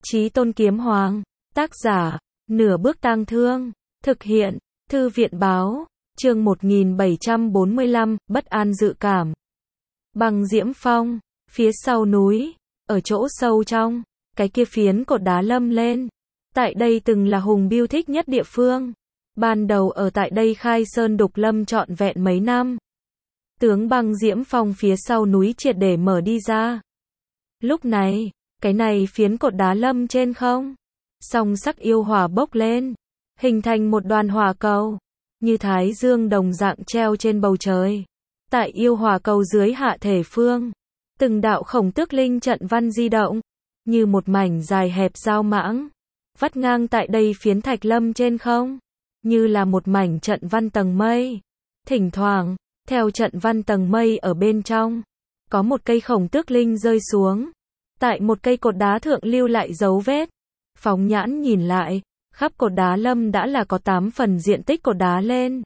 Chí Tôn Kiếm Hoàng. Tác giả, Nửa Bước Tang Thương. Thực hiện, Thư viện báo. Chương 1745, bất an dự cảm. Băng Diễm Phong, phía sau núi, ở chỗ sâu trong, cái kia phiến cột đá lâm lên. Tại đây từng là Hùng Biêu thích nhất địa phương. Ban đầu ở tại đây khai sơn đục lâm trọn vẹn mấy năm. Tướng Băng Diễm Phong phía sau núi triệt để mở đi ra. Lúc này, cái này phiến cột đá lâm trên không, song sắc yêu hỏa bốc lên, hình thành một đoàn hỏa cầu, như thái dương đồng dạng treo trên bầu trời. Tại yêu hỏa cầu dưới hạ thể phương, từng đạo khổng tước linh trận văn di động, như một mảnh dài hẹp dao mãng, vắt ngang tại đây phiến thạch lâm trên không, như là một mảnh trận văn tầng mây. Thỉnh thoảng, theo trận văn tầng mây ở bên trong, có một cây khổng tước linh rơi xuống, tại một cây cột đá thượng lưu lại dấu vết. Phóng nhãn nhìn lại, khắp cột đá lâm đã là có 8 phần diện tích cột đá lên,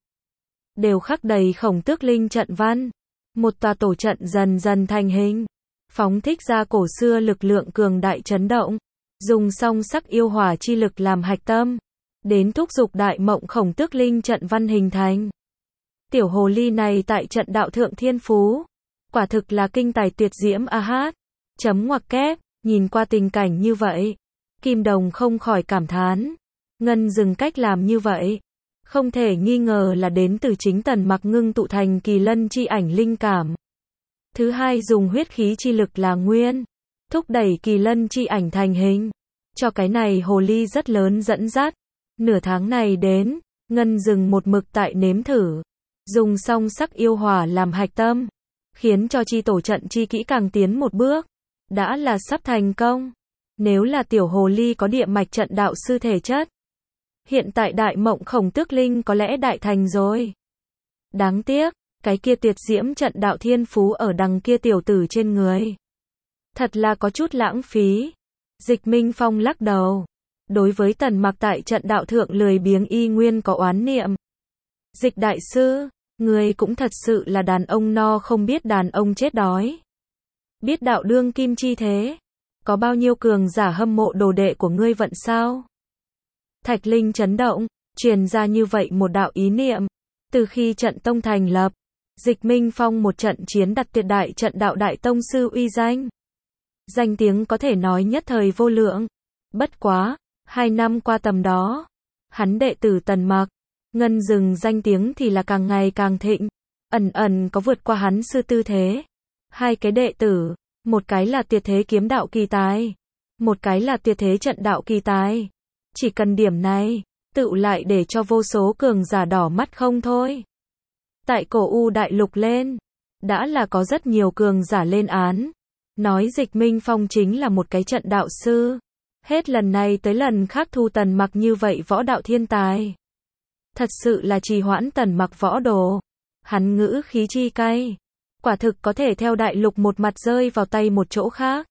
đều khắc đầy khổng tước linh trận văn. Một tòa tổ trận dần dần thành hình, phóng thích ra cổ xưa lực lượng cường đại chấn động, dùng song sắc yêu hỏa chi lực làm hạch tâm, đến thúc giục đại mộng khổng tước linh trận văn hình thành. Tiểu hồ ly này tại trận đạo thượng thiên phú, quả thực là kinh tài tuyệt diễm a hát. Chấm ngoặc kép, nhìn qua tình cảnh như vậy, Kim Đồng không khỏi cảm thán. Ngân dừng cách làm như vậy, không thể nghi ngờ là đến từ chính Tần Mặc ngưng tụ thành kỳ lân chi ảnh linh cảm. Thứ hai, dùng huyết khí chi lực là nguyên, thúc đẩy kỳ lân chi ảnh thành hình, cho cái này hồ ly rất lớn dẫn dắt. Nửa tháng này đến, Ngân dừng một mực tại nếm thử, dùng song sắc yêu hỏa làm hạch tâm, khiến cho chi tổ trận chi kỹ càng tiến một bước, đã là sắp thành công. Nếu là tiểu hồ ly có địa mạch trận đạo sư thể chất, hiện tại đại mộng khổng tước linh có lẽ đại thành rồi. Đáng tiếc, cái kia tuyệt diễm trận đạo thiên phú ở đằng kia tiểu tử trên người, thật là có chút lãng phí. Dịch Minh Phong lắc đầu, đối với Tần Mặc tại trận đạo thượng lười biếng y nguyên có oán niệm. Dịch đại sư, người cũng thật sự là đàn ông no không biết đàn ông chết đói. Biết đạo đương kim chi thế, có bao nhiêu cường giả hâm mộ đồ đệ của ngươi vận sao? Thạch Linh chấn động, truyền ra như vậy một đạo ý niệm. Từ khi trận tông thành lập, Dịch Minh Phong một trận chiến đặt tuyệt đại trận đạo đại tông sư uy danh. Danh tiếng có thể nói nhất thời vô lượng. Bất quá, 2 năm qua tầm đó, hắn đệ tử Tần Mặc, Ngân dừng danh tiếng thì là càng ngày càng thịnh, ẩn ẩn có vượt qua hắn sư tư thế. Hai cái đệ tử, một cái là tuyệt thế kiếm đạo kỳ tài, một cái là tuyệt thế trận đạo kỳ tài. Chỉ cần điểm này, tựu lại để cho vô số cường giả đỏ mắt không thôi. Tại cổ U đại lục lên, đã là có rất nhiều cường giả lên án, nói Dịch Minh Phong chính là một cái trận đạo sư. Hết lần này tới lần khác thu Tần Mặc như vậy võ đạo thiên tài, thật sự là trì hoãn Tần Mặc võ đồ. Hắn ngữ khí chi cay, quả thực có thể theo đại lục một mặt rơi vào tay một chỗ khác.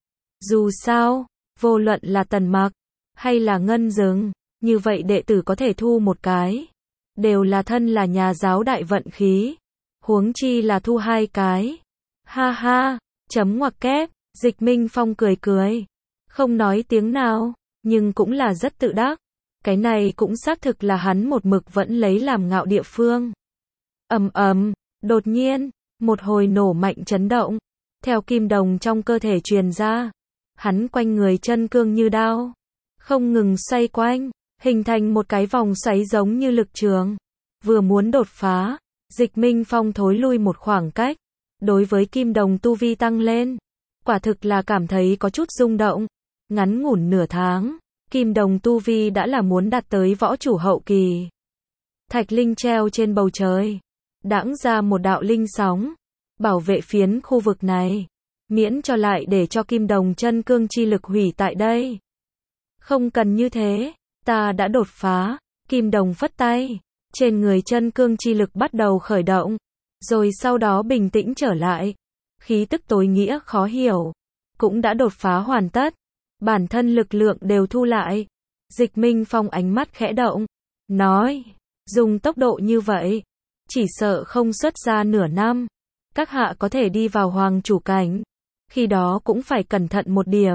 Dù sao, vô luận là Tần Mặc hay là Ngân dừng, như vậy đệ tử có thể thu một cái, đều là thân là nhà giáo đại vận khí, huống chi là thu 2 cái. Ha ha, chấm ngoặc kép, Dịch Minh Phong cười cười, không nói tiếng nào, nhưng cũng là rất tự đắc. Cái này cũng xác thực là hắn một mực vẫn lấy làm ngạo địa phương. Ầm ầm, đột nhiên, một hồi nổ mạnh chấn động, theo kim đồng trong cơ thể truyền ra, hắn quanh người chân cương như đao, không ngừng xoay quanh, hình thành một cái vòng xoáy giống như lực trường. Vừa muốn đột phá, Dịch Minh Phong thối lui một khoảng cách, đối với kim đồng tu vi tăng lên, quả thực là cảm thấy có chút rung động. Ngắn ngủn nửa tháng, kim đồng tu vi đã là muốn đạt tới võ chủ hậu kỳ. Thạch Linh treo trên bầu trời, đãng ra một đạo linh sóng, bảo vệ phiến khu vực này, miễn cho lại để cho kim đồng chân cương chi lực hủy tại đây. Không cần như thế, ta đã đột phá. Kim đồng phất tay, trên người chân cương chi lực bắt đầu khởi động, rồi sau đó bình tĩnh trở lại. Khí tức tối nghĩa khó hiểu, cũng đã đột phá hoàn tất, bản thân lực lượng đều thu lại. Dịch Minh Phong ánh mắt khẽ động, nói, dùng tốc độ như vậy, chỉ sợ không xuất ra nửa năm, các hạ có thể đi vào hoàng chủ cảnh. Khi đó cũng phải cẩn thận một điểm.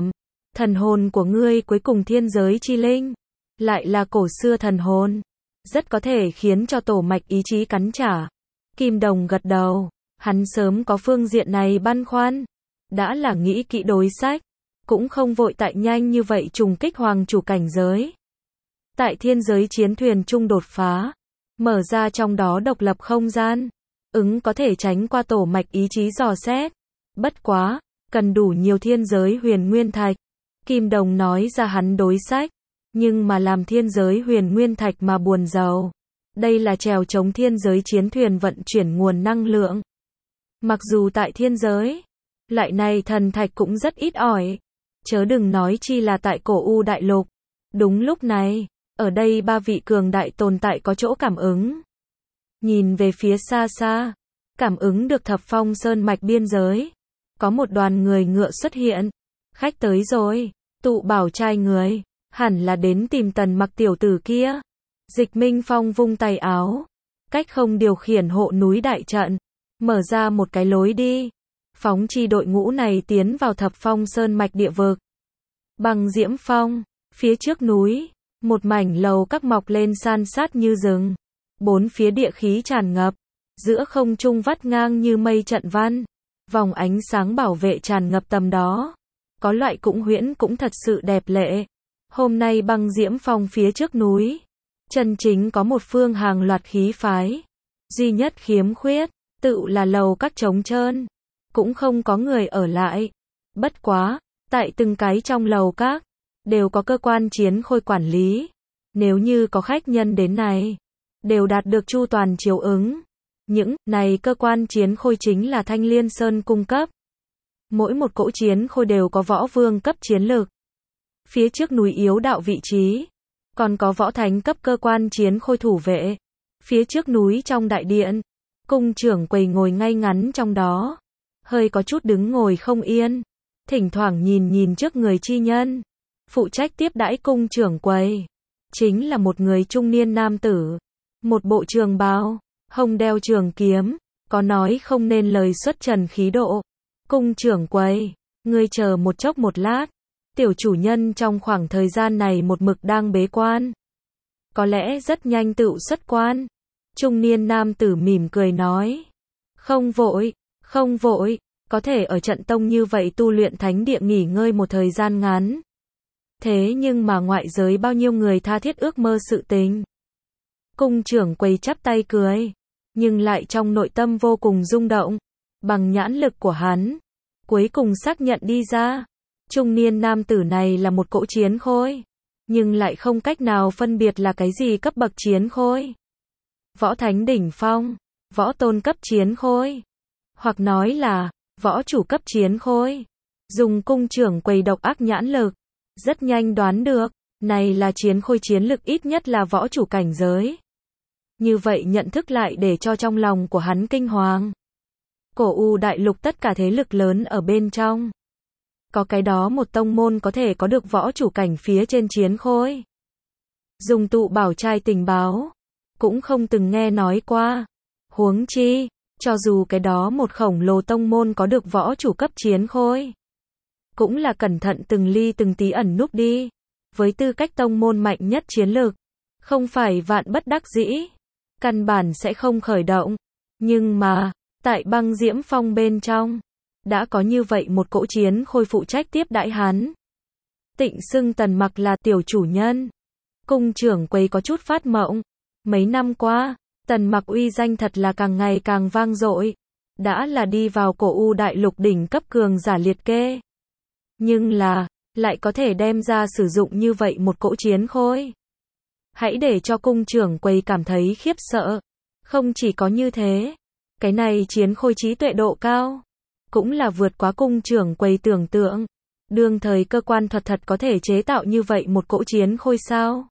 Thần hồn của ngươi cuối cùng thiên giới chi linh, lại là cổ xưa thần hồn, rất có thể khiến cho tổ mạch ý chí cắn trả. Kim Đồng gật đầu, hắn sớm có phương diện này băn khoăn, đã là nghĩ kỹ đối sách, cũng không vội tại nhanh như vậy trùng kích hoàng chủ cảnh giới. Tại thiên giới chiến thuyền chung đột phá, mở ra trong đó độc lập không gian, có thể tránh qua tổ mạch ý chí dò xét. Bất quá, cần đủ nhiều thiên giới huyền nguyên thạch. Kim Đồng nói ra hắn đối sách, nhưng mà làm thiên giới huyền nguyên thạch mà buồn giàu. Đây là trèo chống thiên giới chiến thuyền vận chuyển nguồn năng lượng. Mặc dù tại thiên giới, loại này thần thạch cũng rất ít ỏi, chớ đừng nói chi là tại cổ U đại lục. Đúng lúc này, ở đây ba vị cường đại tồn tại có chỗ cảm ứng. Nhìn về phía xa xa, cảm ứng được Thập Phong Sơn mạch biên giới, có một đoàn người ngựa xuất hiện. Khách tới rồi, tụ bảo trai người, hẳn là đến tìm Tần Mặc tiểu tử kia. Dịch Minh Phong vung tay áo, cách không điều khiển hộ núi đại trận, mở ra một cái lối đi, phóng chi đội ngũ này tiến vào Thập Phong Sơn mạch địa vực. Băng Diễm Phong, phía trước núi, một mảnh lầu các mọc lên san sát như rừng, bốn phía địa khí tràn ngập, giữa không trung vắt ngang như mây trận văn, vòng ánh sáng bảo vệ tràn ngập tầm đó, có loại cũng huyễn cũng thật sự đẹp lệ. Hôm nay Băng Diễm Phong phía trước núi, chân chính có một phương hàng loạt khí phái, duy nhất khiếm khuyết, tự là lầu các trống trơn, cũng không có người ở lại. Bất quá, tại từng cái trong lầu các, đều có cơ quan chiến khôi quản lý. Nếu như có khách nhân đến này, đều đạt được chu toàn chiếu ứng. Những này cơ quan chiến khôi chính là Thanh Liên Sơn cung cấp. Mỗi một cỗ chiến khôi đều có võ vương cấp chiến lực. Phía trước núi yếu đạo vị trí, còn có võ thánh cấp cơ quan chiến khôi thủ vệ. Phía trước núi trong đại điện, cung trưởng quầy ngồi ngay ngắn trong đó, hơi có chút đứng ngồi không yên, thỉnh thoảng nhìn trước người chi nhân. Phụ trách tiếp đãi cung trưởng quầy, chính là một người trung niên nam tử, một bộ trường bào, hông đeo trường kiếm, có nói không nên lời xuất trần khí độ. Cung trưởng quầy, ngươi chờ một chốc một lát, tiểu chủ nhân trong khoảng thời gian này một mực đang bế quan, có lẽ rất nhanh tựu xuất quan. Trung niên nam tử mỉm cười nói, không vội, có thể ở trận tông như vậy tu luyện thánh địa nghỉ ngơi một thời gian ngắn. Thế nhưng mà ngoại giới bao nhiêu người tha thiết ước mơ sự tình. Cung trưởng quầy chắp tay cười, nhưng lại trong nội tâm vô cùng rung động. Bằng nhãn lực của hắn, cuối cùng xác nhận đi ra, trung niên nam tử này là một cỗ chiến khôi, nhưng lại không cách nào phân biệt là cái gì cấp bậc chiến khôi. Võ thánh đỉnh phong, võ tôn cấp chiến khôi, hoặc nói là võ chủ cấp chiến khôi. Dùng cung trưởng quầy độc ác nhãn lực, rất nhanh đoán được, này là chiến khôi chiến lực ít nhất là võ chủ cảnh giới. Như vậy nhận thức lại để cho trong lòng của hắn kinh hoàng. Cổ U đại lục tất cả thế lực lớn ở bên trong, có cái đó một tông môn có thể có được võ chủ cảnh phía trên chiến khôi. Dùng tụ bảo trai tình báo, cũng không từng nghe nói qua. Huống chi, cho dù cái đó một khổng lồ tông môn có được võ chủ cấp chiến khôi, cũng là cẩn thận từng ly từng tí ẩn núp đi. Với tư cách tông môn mạnh nhất chiến lược, không phải vạn bất đắc dĩ, căn bản sẽ không khởi động. Nhưng mà, tại Băng Diễm Phong bên trong, đã có như vậy một cỗ chiến khôi phụ trách tiếp đãi hắn. Tịnh xưng Tần Mặc là tiểu chủ nhân. Cung trưởng quầy có chút phát mộng. Mấy năm qua, Tần Mặc uy danh thật là càng ngày càng vang dội. Đã là đi vào cổ U đại lục đỉnh cấp cường giả liệt kê. Nhưng là, lại có thể đem ra sử dụng như vậy một cỗ chiến khôi. Hãy để cho cung trưởng quầy cảm thấy khiếp sợ. Không chỉ có như thế, cái này chiến khôi trí tuệ độ cao, cũng là vượt quá cung trưởng quầy tưởng tượng. Đương thời cơ quan thuật thật có thể chế tạo như vậy một cỗ chiến khôi sao?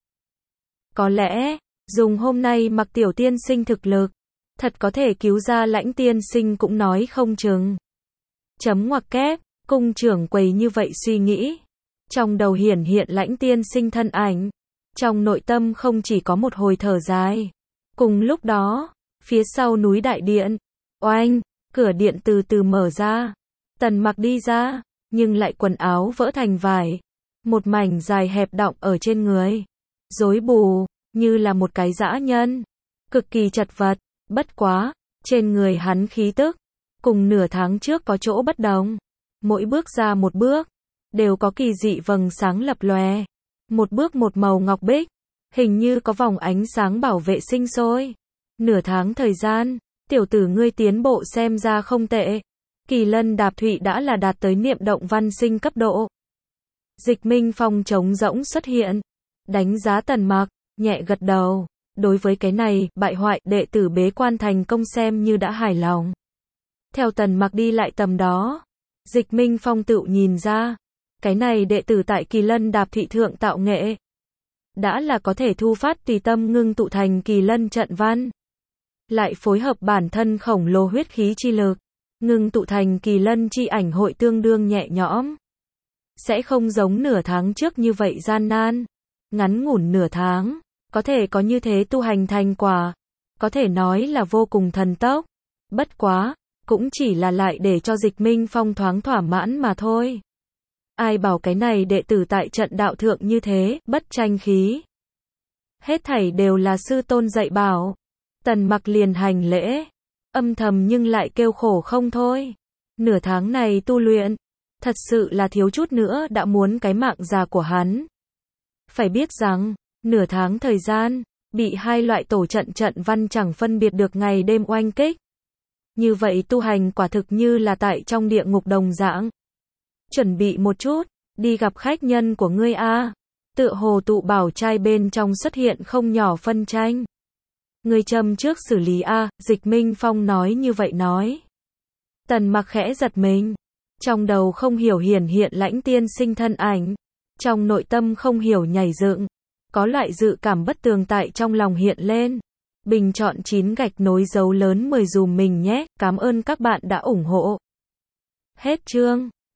Có lẽ, dùng hôm nay Mặc tiểu tiên sinh thực lực, thật có thể cứu ra Lãnh tiên sinh cũng nói không chừng. Chấm ngoặc kép, cung trưởng quầy như vậy suy nghĩ. Trong đầu hiển hiện Lãnh tiên sinh thân ảnh. Trong nội tâm không chỉ có một hồi thở dài. Cùng lúc đó, phía sau núi đại điện, oanh, cửa điện từ từ mở ra. Tần Mặc đi ra, nhưng lại quần áo vỡ thành vải, một mảnh dài hẹp đọng ở trên người, rối bù, như là một cái dã nhân, cực kỳ chật vật, bất quá, trên người hắn khí tức, cùng nửa tháng trước có chỗ bất đồng, mỗi bước ra một bước, đều có kỳ dị vầng sáng lập lòe, một bước một màu ngọc bích, hình như có vòng ánh sáng bảo vệ sinh sôi. Nửa tháng thời gian, tiểu tử ngươi tiến bộ xem ra không tệ. Kỳ lân đạp thụy đã là đạt tới niệm động văn sinh cấp độ. Dịch Minh Phong trống rỗng xuất hiện, đánh giá Tần Mặc, nhẹ gật đầu. Đối với cái này, bại hoại đệ tử bế quan thành công xem như đã hài lòng. Theo Tần Mặc đi lại tầm đó, Dịch Minh Phong tự nhìn ra, cái này đệ tử tại Kỳ Lân Đạp Thụy thượng tạo nghệ, đã là có thể thu phát tùy tâm ngưng tụ thành Kỳ Lân trận văn, lại phối hợp bản thân khổng lồ huyết khí chi lực, ngưng tụ thành Kỳ Lân chi ảnh hội tương đương nhẹ nhõm. Sẽ không giống nửa tháng trước như vậy gian nan. Ngắn ngủn nửa tháng, có thể có như thế tu hành thành quả, có thể nói là vô cùng thần tốc. Bất quá, cũng chỉ là lại để cho Dịch Minh Phong thoáng thỏa mãn mà thôi. Ai bảo cái này đệ tử tại trận đạo thượng như thế, bất tranh khí. Hết thảy đều là sư tôn dạy bảo. Tần Mặc liền hành lễ, âm thầm nhưng lại kêu khổ không thôi. Nửa tháng này tu luyện, thật sự là thiếu chút nữa đã muốn cái mạng già của hắn. Phải biết rằng, nửa tháng thời gian, bị hai loại tổ trận văn chẳng phân biệt được ngày đêm oanh kích. Như vậy tu hành quả thực như là tại trong địa ngục đồng dạng. Chuẩn bị một chút, đi gặp khách nhân của ngươi a. Tựa hồ tụ bảo trai bên trong xuất hiện không nhỏ phân tranh. Ngươi châm trước xử lý a, Dịch Minh Phong nói như vậy nói. Tần Mặc khẽ giật mình, trong đầu không hiểu hiển hiện Lãnh tiên sinh thân ảnh, trong nội tâm không hiểu nhảy dựng, có loại dự cảm bất tường tại trong lòng hiện lên. Bình chọn 9 gạch nối dấu lớn 10 dùm mình nhé, cảm ơn các bạn đã ủng hộ. Hết chương.